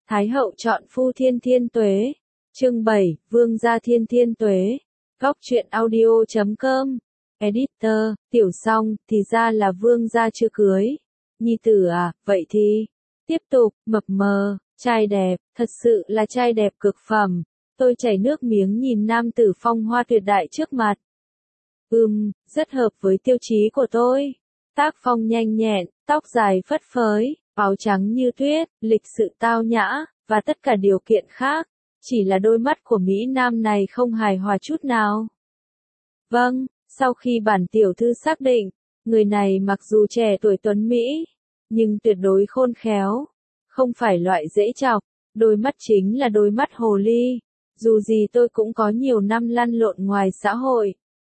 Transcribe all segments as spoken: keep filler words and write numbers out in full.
Thái hậu chọn phu thiên thiên tuế. Chương bảy, Vương gia thiên thiên tuế. Góc truyện audio chấm com. Editor, tiểu song, thì ra là vương gia chưa cưới. Nhi tử à, vậy thì. Tiếp tục, mập mờ, trai đẹp, thật sự là trai đẹp cực phẩm. Tôi chảy nước miếng nhìn nam tử phong hoa tuyệt đại trước mặt. Ừm, rất hợp với tiêu chí của tôi. Tác phong nhanh nhẹn, tóc dài phất phới, áo trắng như tuyết, lịch sự tao nhã, và tất cả điều kiện khác. Chỉ là đôi mắt của Mỹ Nam này không hài hòa chút nào. Vâng, sau khi bản tiểu thư xác định, người này mặc dù trẻ tuổi tuấn Mỹ, nhưng tuyệt đối khôn khéo, không phải loại dễ chọc, đôi mắt chính là đôi mắt hồ ly. Dù gì tôi cũng có nhiều năm lăn lộn ngoài xã hội.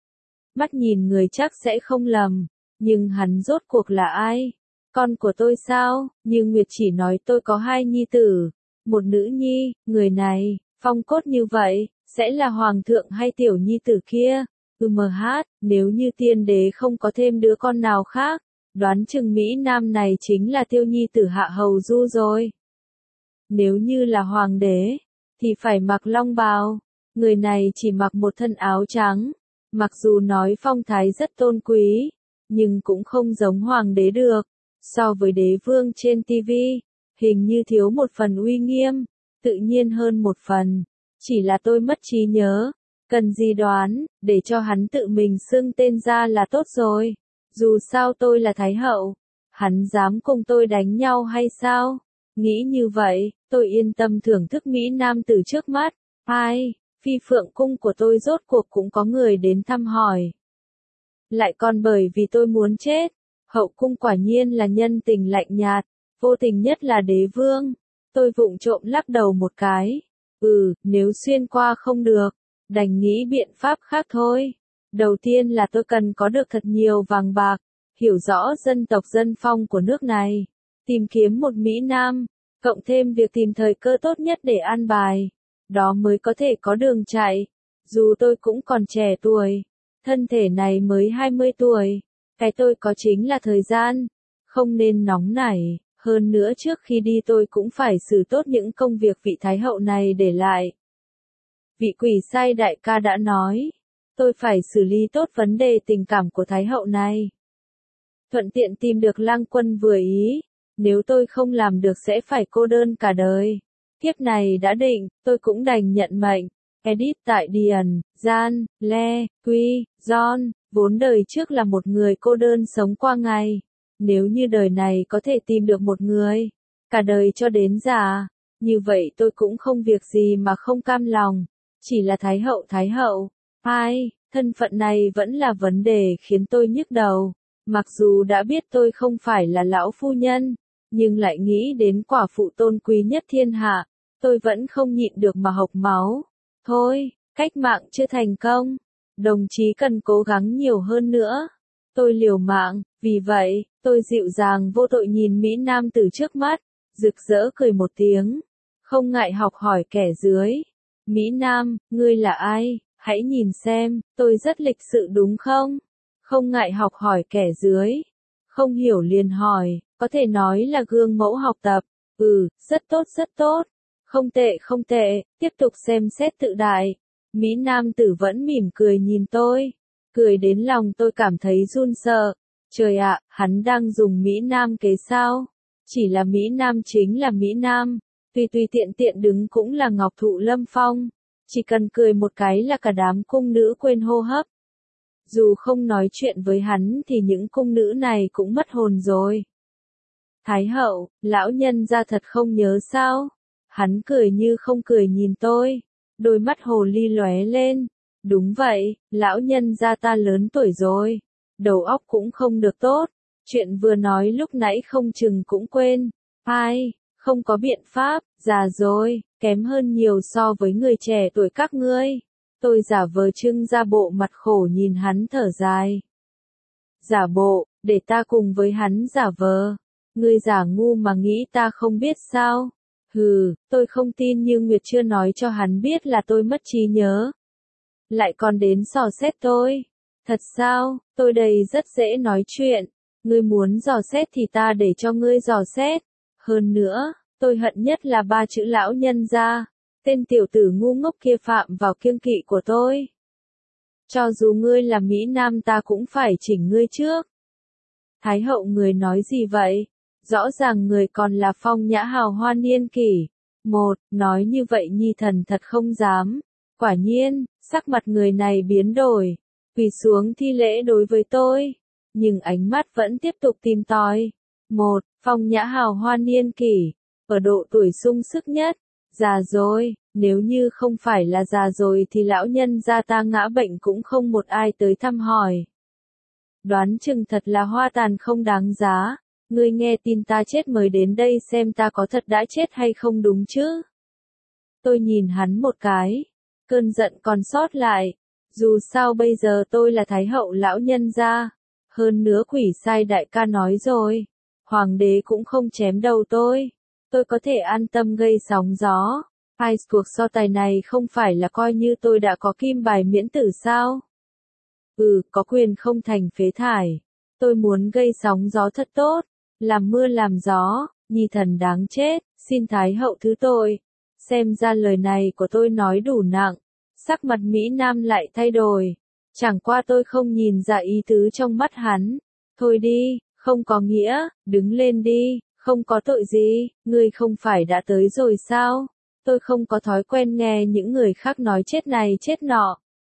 Mắt nhìn người chắc sẽ không lầm, nhưng hắn rốt cuộc là ai? Con của tôi sao? Như Nguyệt chỉ nói tôi có hai nhi tử, một nữ nhi, người này, phong cốt như vậy, sẽ là hoàng thượng hay tiểu nhi tử kia? Ừ mờ hát, nếu như tiên đế không có thêm đứa con nào khác, đoán chừng Mỹ Nam này chính là tiêu nhi tử Hạ Hầu Du rồi. Nếu như là hoàng đế, thì phải mặc long bào, người này chỉ mặc một thân áo trắng, mặc dù nói phong thái rất tôn quý, nhưng cũng không giống hoàng đế được, so với đế vương trên tivi, hình như thiếu một phần uy nghiêm, tự nhiên hơn một phần, chỉ là tôi mất trí nhớ, cần gì đoán, để cho hắn tự mình xưng tên ra là tốt rồi, dù sao tôi là thái hậu, hắn dám cùng tôi đánh nhau hay sao? Nghĩ như vậy, tôi yên tâm thưởng thức Mỹ Nam từ trước mắt. Ai, phi phượng cung của tôi rốt cuộc cũng có người đến thăm hỏi. Lại còn bởi vì tôi muốn chết. Hậu cung quả nhiên là nhân tình lạnh nhạt, vô tình nhất là đế vương. Tôi vụng trộm lắc đầu một cái. Ừ, nếu xuyên qua không được, đành nghĩ biện pháp khác thôi. Đầu tiên là tôi cần có được thật nhiều vàng bạc, hiểu rõ dân tộc dân phong của nước này. Tìm kiếm một Mỹ Nam, cộng thêm việc tìm thời cơ tốt nhất để an bài, đó mới có thể có đường chạy. Dù tôi cũng còn trẻ tuổi, thân thể này mới hai mươi tuổi, cái tôi có chính là thời gian, không nên nóng nảy, hơn nữa trước khi đi tôi cũng phải xử tốt những công việc vị thái hậu này để lại. Vị quỷ sai đại ca đã nói, tôi phải xử lý tốt vấn đề tình cảm của thái hậu này. Thuận tiện tìm được lang quân vừa ý. Nếu tôi không làm được sẽ phải cô đơn cả đời. Kiếp này đã định, tôi cũng đành nhận mệnh. Edit tại Điền, Gian, Le, Quy, John, vốn đời trước là một người cô đơn sống qua ngày. Nếu như đời này có thể tìm được một người, cả đời cho đến già, như vậy tôi cũng không việc gì mà không cam lòng. Chỉ là thái hậu thái hậu, ai, thân phận này vẫn là vấn đề khiến tôi nhức đầu. Mặc dù đã biết tôi không phải là lão phu nhân, nhưng lại nghĩ đến quả phụ tôn quý nhất thiên hạ, tôi vẫn không nhịn được mà hộc máu. Thôi, cách mạng chưa thành công, đồng chí cần cố gắng nhiều hơn nữa. Tôi liều mạng, vì vậy, tôi dịu dàng vô tội nhìn Mỹ Nam từ trước mắt, rực rỡ cười một tiếng, không ngại học hỏi kẻ dưới. Mỹ Nam, ngươi là ai? Hãy nhìn xem, tôi rất lịch sự đúng không? Không ngại học hỏi kẻ dưới. Không hiểu liền hỏi, có thể nói là gương mẫu học tập. Ừ, rất tốt rất tốt. Không tệ không tệ, tiếp tục xem xét tự đại. Mỹ Nam tử vẫn mỉm cười nhìn tôi. Cười đến lòng tôi cảm thấy run sợ. Trời ạ, hắn đang dùng Mỹ Nam kế sao? Chỉ là Mỹ Nam chính là Mỹ Nam. Tùy tùy tiện tiện đứng cũng là Ngọc Thụ Lâm Phong. Chỉ cần cười một cái là cả đám cung nữ quên hô hấp. Dù không nói chuyện với hắn thì những cung nữ này cũng mất hồn rồi. Thái hậu, lão nhân ra thật không nhớ sao? Hắn cười như không cười nhìn tôi. Đôi mắt hồ ly lóe lên. Đúng vậy, lão nhân ra ta lớn tuổi rồi. Đầu óc cũng không được tốt. Chuyện vừa nói lúc nãy không chừng cũng quên. Ai, không có biện pháp, già rồi, kém hơn nhiều so với người trẻ tuổi các ngươi. Tôi giả vờ trưng ra bộ mặt khổ nhìn hắn thở dài. Giả bộ, để ta cùng với hắn giả vờ. Ngươi giả ngu mà nghĩ ta không biết sao? Hừ, tôi không tin Như Nguyệt chưa nói cho hắn biết là tôi mất trí nhớ. Lại còn đến dò xét tôi. Thật sao, tôi đây rất dễ nói chuyện. Ngươi muốn dò xét thì ta để cho ngươi dò xét. Hơn nữa, Tôi hận nhất là ba chữ lão nhân gia. Tên tiểu tử ngu ngốc kia phạm vào kiêng kỵ của tôi. Cho dù ngươi là Mỹ Nam ta cũng phải chỉnh ngươi trước. Thái hậu người nói gì vậy? Rõ ràng người còn là phong nhã hào hoa niên kỷ. Một, nói như vậy nhi thần thật không dám. Quả nhiên, sắc mặt người này biến đổi. Quỳ xuống thi lễ đối với tôi. Nhưng ánh mắt vẫn tiếp tục tìm tòi. Một, phong nhã hào hoa niên kỷ. Ở độ tuổi sung sức nhất. Già rồi, nếu như không phải là già rồi thì lão nhân gia ta ngã bệnh cũng không một ai tới thăm hỏi. Đoán chừng thật là hoa tàn không đáng giá. Ngươi nghe tin ta chết mới đến đây xem ta có thật đã chết hay không đúng chứ? Tôi nhìn hắn một cái. Cơn giận còn sót lại. Dù sao bây giờ tôi là thái hậu lão nhân gia. Hơn nữa quỷ sai đại ca nói rồi. Hoàng đế cũng không chém đầu tôi. Tôi có thể an tâm gây sóng gió. Hai cuộc so tài này không phải là coi như tôi đã có kim bài miễn tử sao? Ừ, có quyền không thành phế thải. Tôi muốn gây sóng gió thật tốt. Làm mưa làm gió, nhi thần đáng chết, xin thái hậu thứ tội. Xem ra lời này của tôi nói đủ nặng. Sắc mặt Mỹ Nam lại thay đổi. Chẳng qua tôi không nhìn ra ý tứ trong mắt hắn. Thôi đi, không có nghĩa, đứng lên đi, không có tội gì, ngươi không phải đã tới rồi sao? Tôi không có thói quen nghe những người khác nói chết này chết nọ.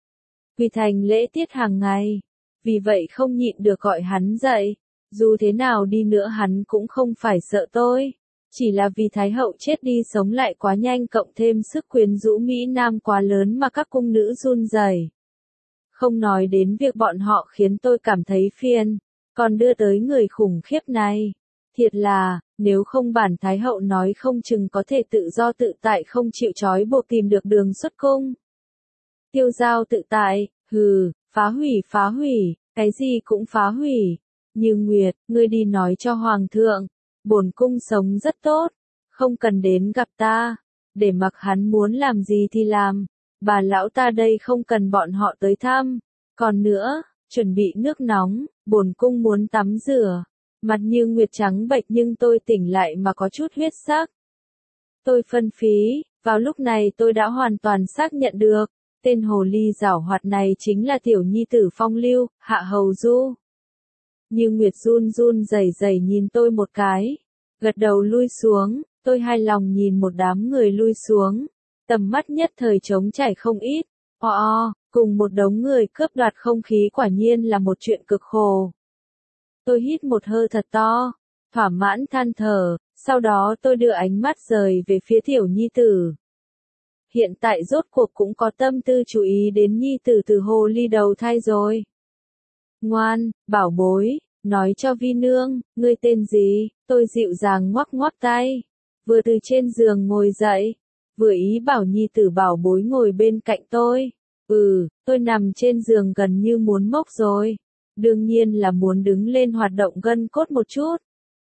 Vì thành lễ tiết hàng ngày, vì vậy không nhịn được gọi hắn dậy. Dù thế nào đi nữa hắn cũng không phải sợ tôi. Chỉ là vì Thái hậu chết đi sống lại quá nhanh cộng thêm sức quyến rũ Mỹ Nam quá lớn mà các cung nữ run rẩy. Không nói đến việc bọn họ khiến tôi cảm thấy phiền, còn đưa tới người khủng khiếp này. Thiệt là, nếu không bản Thái hậu nói không chừng có thể tự do tự tại không chịu trói buộc tìm được đường xuất cung. Tiêu giao tự tại, hừ, phá hủy phá hủy, cái gì cũng phá hủy. Như Nguyệt, ngươi đi nói cho Hoàng thượng, bổn cung sống rất tốt, không cần đến gặp ta, để mặc hắn muốn làm gì thì làm, bà lão ta đây không cần bọn họ tới thăm. Còn nữa, chuẩn bị nước nóng, bổn cung muốn tắm rửa. Mặt Như Nguyệt trắng bệch nhưng tôi tỉnh lại mà có chút huyết sắc. Tôi phân phí, vào lúc này tôi đã hoàn toàn xác nhận được, tên hồ ly giảo hoạt này chính là tiểu nhi tử Phong Lưu, Hạ Hầu Du. Như Nguyệt run run rẩy rẩy nhìn tôi một cái, gật đầu lui xuống, tôi hài lòng nhìn một đám người lui xuống, tầm mắt nhất thời trống trải không ít, o o, cùng một đống người cướp đoạt không khí quả nhiên là một chuyện cực khổ. Tôi hít một hơi thật to, thỏa mãn than thở, sau đó tôi đưa ánh mắt rời về phía tiểu nhi tử. Hiện tại rốt cuộc cũng có tâm tư chú ý đến nhi tử từ hồ ly đầu thai rồi. Ngoan, bảo bối, nói cho Vi nương, ngươi tên gì? Tôi dịu dàng ngoắc ngoắc tay, vừa từ trên giường ngồi dậy, vừa ý bảo nhi tử bảo bối ngồi bên cạnh tôi. Ừ, tôi nằm trên giường gần như muốn mốc rồi. Đương nhiên là muốn đứng lên hoạt động gân cốt một chút.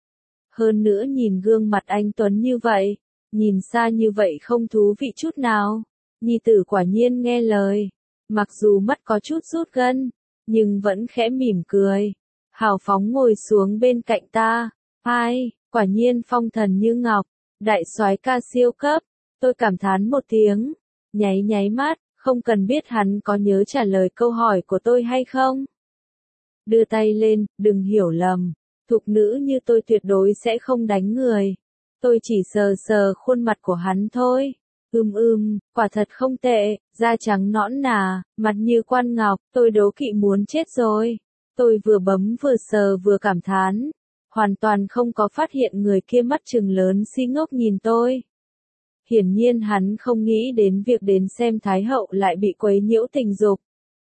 Hơn nữa nhìn gương mặt anh Tuấn như vậy, nhìn xa như vậy không thú vị chút nào. Nhi tử quả nhiên nghe lời, mặc dù mắt có chút rút gân, nhưng vẫn khẽ mỉm cười. Hào phóng ngồi xuống bên cạnh ta. Hai, quả nhiên phong thần như ngọc, đại soái ca siêu cấp. Tôi cảm thán một tiếng, nháy nháy mắt, không cần biết hắn có nhớ trả lời câu hỏi của tôi hay không. Đưa tay lên, đừng hiểu lầm, thục nữ như tôi tuyệt đối sẽ không đánh người. Tôi chỉ sờ sờ khuôn mặt của hắn thôi. Ưm ưm, quả thật không tệ, da trắng nõn nà, mặt như quan ngọc, tôi đố kỵ muốn chết rồi. Tôi vừa bấm vừa sờ vừa cảm thán, hoàn toàn không có phát hiện người kia mắt trừng lớn si ngốc nhìn tôi. Hiển nhiên hắn không nghĩ đến việc đến xem Thái hậu lại bị quấy nhiễu tình dục.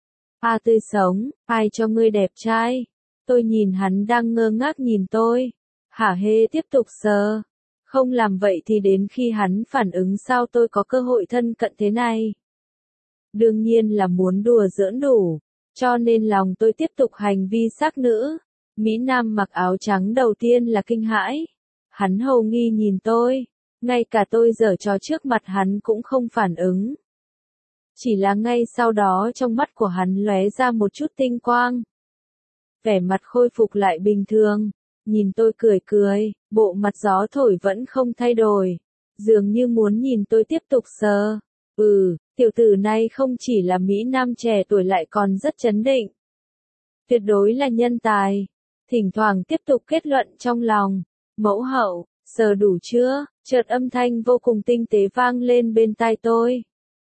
A tươi sống, ai cho ngươi đẹp trai? Tôi nhìn hắn đang ngơ ngác nhìn tôi. Hả hê tiếp tục sờ. Không làm vậy thì đến khi hắn phản ứng sao tôi có cơ hội thân cận thế này? Đương nhiên là muốn đùa giỡn đủ. Cho nên lòng tôi tiếp tục hành vi sắc nữ. Mỹ Nam mặc áo trắng đầu tiên là kinh hãi. Hắn hầu nghi nhìn tôi. Ngay cả tôi giở trò trước mặt hắn cũng không phản ứng. Chỉ là ngay sau đó trong mắt của hắn lóe ra một chút tinh quang. Vẻ mặt khôi phục lại bình thường. Nhìn tôi cười cười, Bộ mặt gió thổi vẫn không thay đổi, dường như muốn nhìn tôi tiếp tục sờ. Ừ, tiểu tử này không chỉ là Mỹ Nam trẻ tuổi lại còn rất chấn định. Tuyệt đối là nhân tài. Thỉnh thoảng tiếp tục kết luận trong lòng. Mẫu hậu, sờ đủ chưa? Chợt âm thanh vô cùng tinh tế vang lên bên tai tôi.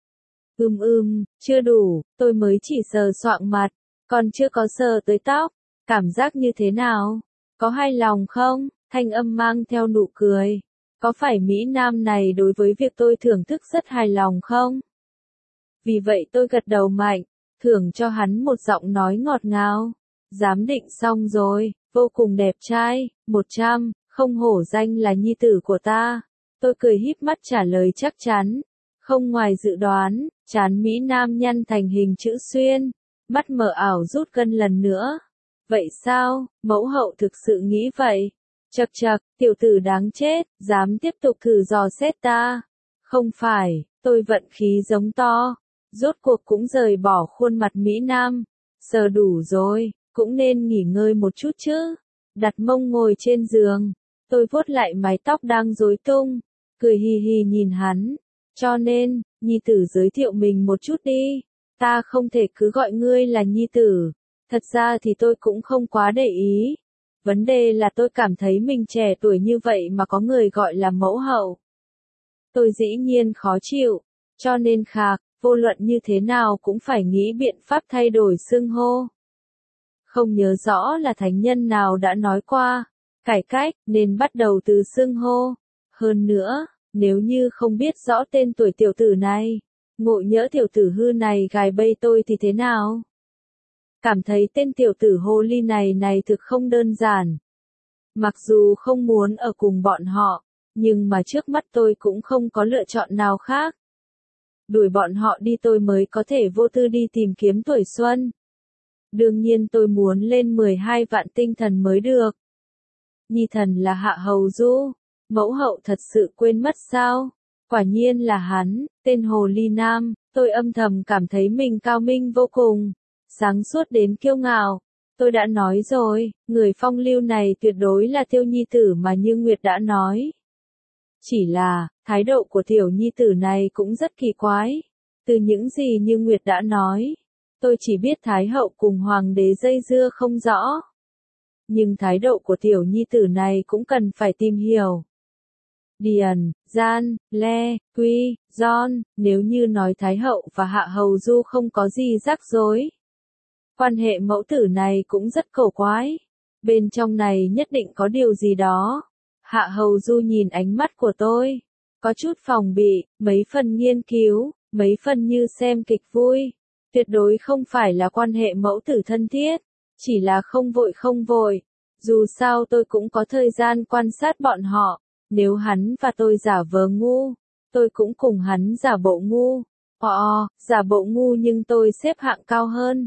Ưm ưm, chưa đủ, tôi mới chỉ sờ soạng mặt, còn chưa có sờ tới tóc. Cảm giác như thế nào? Có hài lòng không? Thanh âm mang theo nụ cười. Có phải Mỹ Nam này đối với việc tôi thưởng thức rất hài lòng không? Vì vậy tôi gật đầu mạnh, thưởng cho hắn một giọng nói ngọt ngào. Giám định xong rồi, vô cùng đẹp trai, một trăm, không hổ danh là nhi tử của ta. Tôi cười híp mắt trả lời chắc chắn. Không ngoài dự đoán, trán Mỹ Nam nhăn thành hình chữ xuyên, mắt mờ ảo rút gân lần nữa. Vậy sao, mẫu hậu thực sự nghĩ vậy? Chậc chậc, tiểu tử đáng chết, dám tiếp tục thử dò xét ta. Không phải, tôi vận khí giống to. Rốt cuộc cũng rời bỏ khuôn mặt Mỹ Nam. Sờ đủ rồi, cũng nên nghỉ ngơi một chút chứ. Đặt mông ngồi trên giường, tôi vuốt lại mái tóc đang rối tung, cười hì hì nhìn hắn. Cho nên, nhi tử giới thiệu mình một chút đi. Ta không thể cứ gọi ngươi là nhi tử. Thật ra thì tôi cũng không quá để ý. Vấn đề là tôi cảm thấy mình trẻ tuổi như vậy mà có người gọi là mẫu hậu. Tôi dĩ nhiên khó chịu, cho nên khạc, vô luận như thế nào cũng phải nghĩ biện pháp thay đổi xưng hô. Không nhớ rõ là thánh nhân nào đã nói qua, cải cách nên bắt đầu từ xưng hô. Hơn nữa, nếu như không biết rõ tên tuổi tiểu tử này, ngộ nhỡ tiểu tử hư này gài bẫy tôi thì thế nào? Cảm thấy tên tiểu tử hồ ly này này thực không đơn giản. Mặc dù không muốn ở cùng bọn họ, nhưng mà trước mắt tôi cũng không có lựa chọn nào khác. Đuổi bọn họ đi tôi mới có thể vô tư đi tìm kiếm tuổi xuân. Đương nhiên tôi muốn lên mười hai vạn tinh thần mới được. Nhi thần là Hạ Hầu Du, mẫu hậu thật sự quên mất sao? Quả nhiên là hắn, tên hồ ly nam, tôi âm thầm cảm thấy mình cao minh vô cùng. Sáng suốt đến kiêu ngạo. Tôi đã nói rồi, người phong lưu này tuyệt đối là Tiêu nhi tử mà Như Nguyệt đã nói. Chỉ là, thái độ của tiểu nhi tử này cũng rất kỳ quái. Từ những gì Như Nguyệt đã nói, tôi chỉ biết Thái hậu cùng hoàng đế dây dưa không rõ. Nhưng thái độ của tiểu nhi tử này cũng cần phải tìm hiểu. Điền, Gian, Le, Quy, John, nếu như nói Thái hậu và Hạ Hầu Du không có gì rắc rối. Quan hệ mẫu tử này cũng rất cổ quái. Bên trong này nhất định có điều gì đó. Hạ Hầu Du nhìn ánh mắt của tôi. Có chút phòng bị, mấy phần nghiên cứu, mấy phần như xem kịch vui. Tuyệt đối không phải là quan hệ mẫu tử thân thiết. Chỉ là không vội không vội. Dù sao tôi cũng có thời gian quan sát bọn họ. Nếu hắn và tôi giả vờ ngu, tôi cũng cùng hắn giả bộ ngu. Ồ, giả bộ ngu nhưng tôi xếp hạng cao hơn.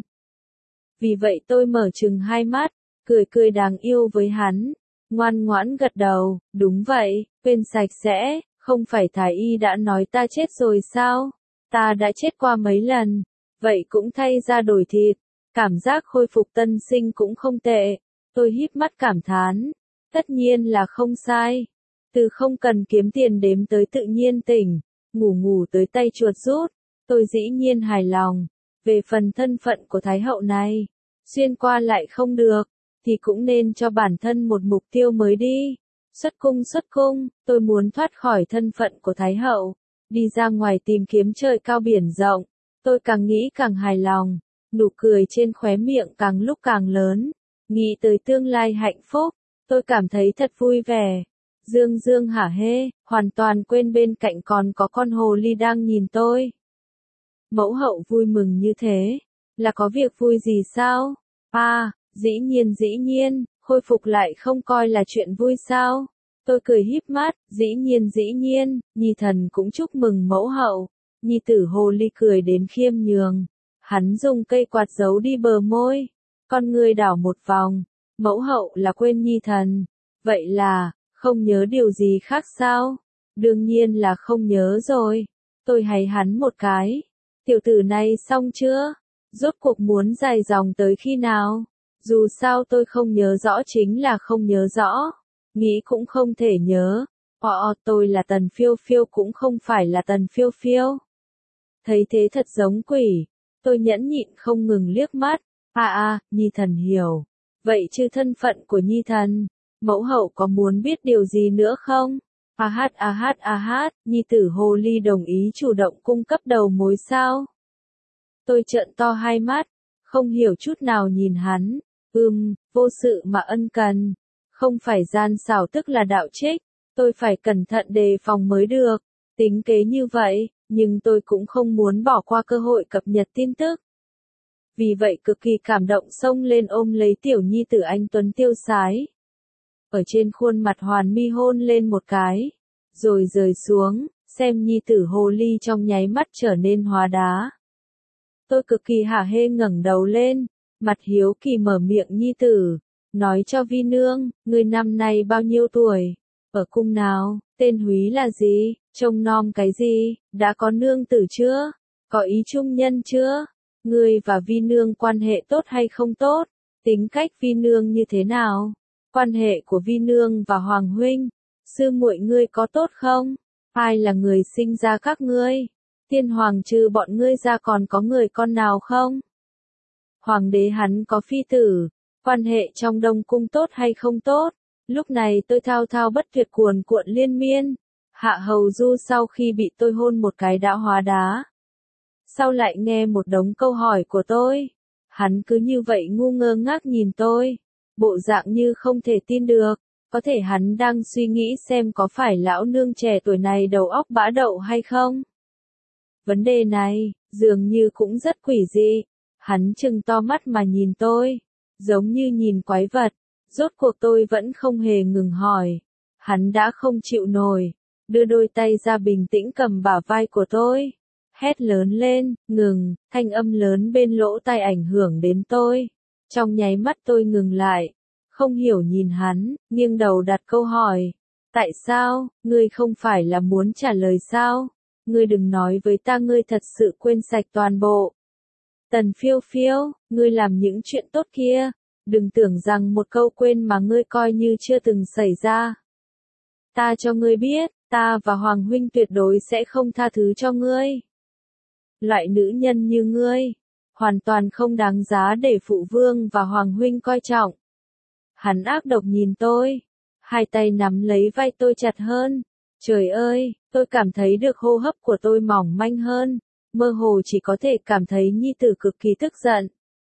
Vì vậy tôi mở trừng hai mắt, cười cười đáng yêu với hắn, ngoan ngoãn gật đầu, đúng vậy, quên sạch sẽ, không phải Thái y đã nói ta chết rồi sao? Ta đã chết qua mấy lần, vậy cũng thay ra đổi thịt, cảm giác khôi phục tân sinh cũng không tệ. Tôi híp mắt cảm thán, tất nhiên là không sai. Từ không cần kiếm tiền đếm tới tự nhiên tỉnh, ngủ ngủ tới tay chuột rút, tôi dĩ nhiên hài lòng. Về phần thân phận của Thái hậu này, xuyên qua lại không được, thì cũng nên cho bản thân một mục tiêu mới đi. Xuất cung xuất cung, tôi muốn thoát khỏi thân phận của Thái hậu, đi ra ngoài tìm kiếm trời cao biển rộng. Tôi càng nghĩ càng hài lòng, nụ cười trên khóe miệng càng lúc càng lớn, nghĩ tới tương lai hạnh phúc, tôi cảm thấy thật vui vẻ. Dương dương hả hê, hoàn toàn quên bên cạnh còn có con hồ ly đang nhìn tôi. Mẫu hậu vui mừng như thế, là có việc vui gì sao? À, dĩ nhiên dĩ nhiên, khôi phục lại không coi là chuyện vui sao? Tôi cười híp mắt, dĩ nhiên dĩ nhiên, nhi thần cũng chúc mừng mẫu hậu. Nhi tử hồ ly cười đến khiêm nhường. Hắn dùng cây quạt giấu đi bờ môi. Con người đảo một vòng. Mẫu hậu là quên nhi thần. Vậy là, không nhớ điều gì khác sao? Đương nhiên là không nhớ rồi. Tôi hay hắn một cái. Tiểu tử này xong chưa? Rốt cuộc muốn dài dòng tới khi nào? Dù sao tôi không nhớ rõ chính là không nhớ rõ. nghĩ cũng không thể nhớ. Ồ, tôi là Tần Phiêu Phiêu cũng không phải là Tần Phiêu Phiêu. Thấy thế thật giống quỷ, tôi nhẫn nhịn không ngừng liếc mắt. À à, Nhi thần hiểu. Vậy chứ thân phận của Nhi thần, mẫu hậu có muốn biết điều gì nữa không? À hát à hát à hát, Nhi tử hồ ly đồng ý chủ động cung cấp đầu mối sao? Tôi trợn to hai mắt, không hiểu chút nào nhìn hắn. Ừm, vô sự mà ân cần. Không phải gian xảo tức là đạo trích. Tôi phải cẩn thận đề phòng mới được. Tính kế như vậy, nhưng tôi cũng không muốn bỏ qua cơ hội cập nhật tin tức. Vì vậy cực kỳ cảm động xông lên ôm lấy tiểu nhi tử anh tuấn tiêu sái. Ở trên khuôn mặt hoàn mi hôn lên một cái, rồi rời xuống, xem nhi tử hồ ly trong nháy mắt trở nên hóa đá. Tôi cực kỳ hả hê ngẩng đầu lên, mặt hiếu kỳ mở miệng nhi tử, nói cho vi nương, ngươi năm nay bao nhiêu tuổi, ở cung nào, tên húy là gì, trông nom cái gì, đã có nương tử chưa, có ý trung nhân chưa, ngươi và vi nương quan hệ tốt hay không tốt, tính cách vi nương như thế nào, quan hệ của vi nương và hoàng huynh, sư muội ngươi có tốt không, ai là người sinh ra các ngươi. Tiên hoàng trừ bọn ngươi ra còn có người con nào không? Hoàng đế hắn có phi tử, quan hệ trong đông cung tốt hay không tốt? Lúc này tôi thao thao bất tuyệt cuồn cuộn liên miên. Hạ hầu du sau khi bị tôi hôn một cái đã hóa đá. Sau lại nghe một đống câu hỏi của tôi. Hắn cứ như vậy ngu ngơ ngác nhìn tôi. Bộ dạng như không thể tin được. Có thể hắn đang suy nghĩ xem có phải lão nương trẻ tuổi này đầu óc bã đậu hay không? Vấn đề này, dường như cũng rất quỷ dị. Hắn trừng to mắt mà nhìn tôi, giống như nhìn quái vật. Rốt cuộc tôi vẫn không hề ngừng hỏi. Hắn đã không chịu nổi, đưa đôi tay ra bình tĩnh cầm bả vai của tôi. Hét lớn lên, ngừng, thanh âm lớn bên lỗ tai ảnh hưởng đến tôi. Trong nháy mắt tôi ngừng lại, không hiểu nhìn hắn, nghiêng đầu đặt câu hỏi. Tại sao, ngươi không phải là muốn trả lời sao? Ngươi đừng nói với ta ngươi thật sự quên sạch toàn bộ. Tần Phiêu Phiêu, ngươi làm những chuyện tốt kia, đừng tưởng rằng một câu quên mà ngươi coi như chưa từng xảy ra. Ta cho ngươi biết, ta và Hoàng huynh tuyệt đối sẽ không tha thứ cho ngươi. Loại nữ nhân như ngươi, hoàn toàn không đáng giá để phụ vương và Hoàng huynh coi trọng. Hắn ác độc nhìn tôi, hai tay nắm lấy vai tôi chặt hơn. Trời ơi, tôi cảm thấy được hô hấp của tôi mỏng manh hơn, mơ hồ chỉ có thể cảm thấy nhi tử cực kỳ tức giận.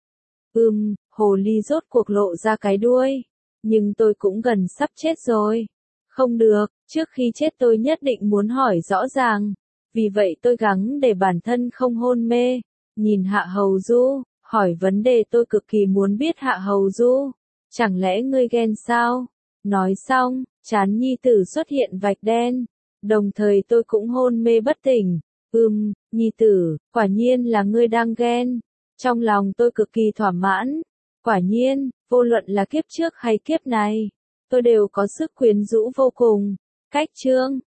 Ừm, hồ ly rốt cuộc lộ ra cái đuôi, nhưng tôi cũng gần sắp chết rồi. Không được, trước khi chết tôi nhất định muốn hỏi rõ ràng, vì vậy tôi gắng để bản thân không hôn mê, nhìn Hạ Hầu Du, hỏi vấn đề tôi cực kỳ muốn biết. Hạ Hầu Du, chẳng lẽ ngươi ghen sao? Nói xong, trán nhi tử xuất hiện vạch đen, đồng thời tôi cũng hôn mê bất tỉnh. Ừm, nhi tử, quả nhiên là ngươi đang ghen. Trong lòng tôi cực kỳ thỏa mãn. Quả nhiên, vô luận là kiếp trước hay kiếp này, tôi đều có sức quyến rũ vô cùng. Cách chương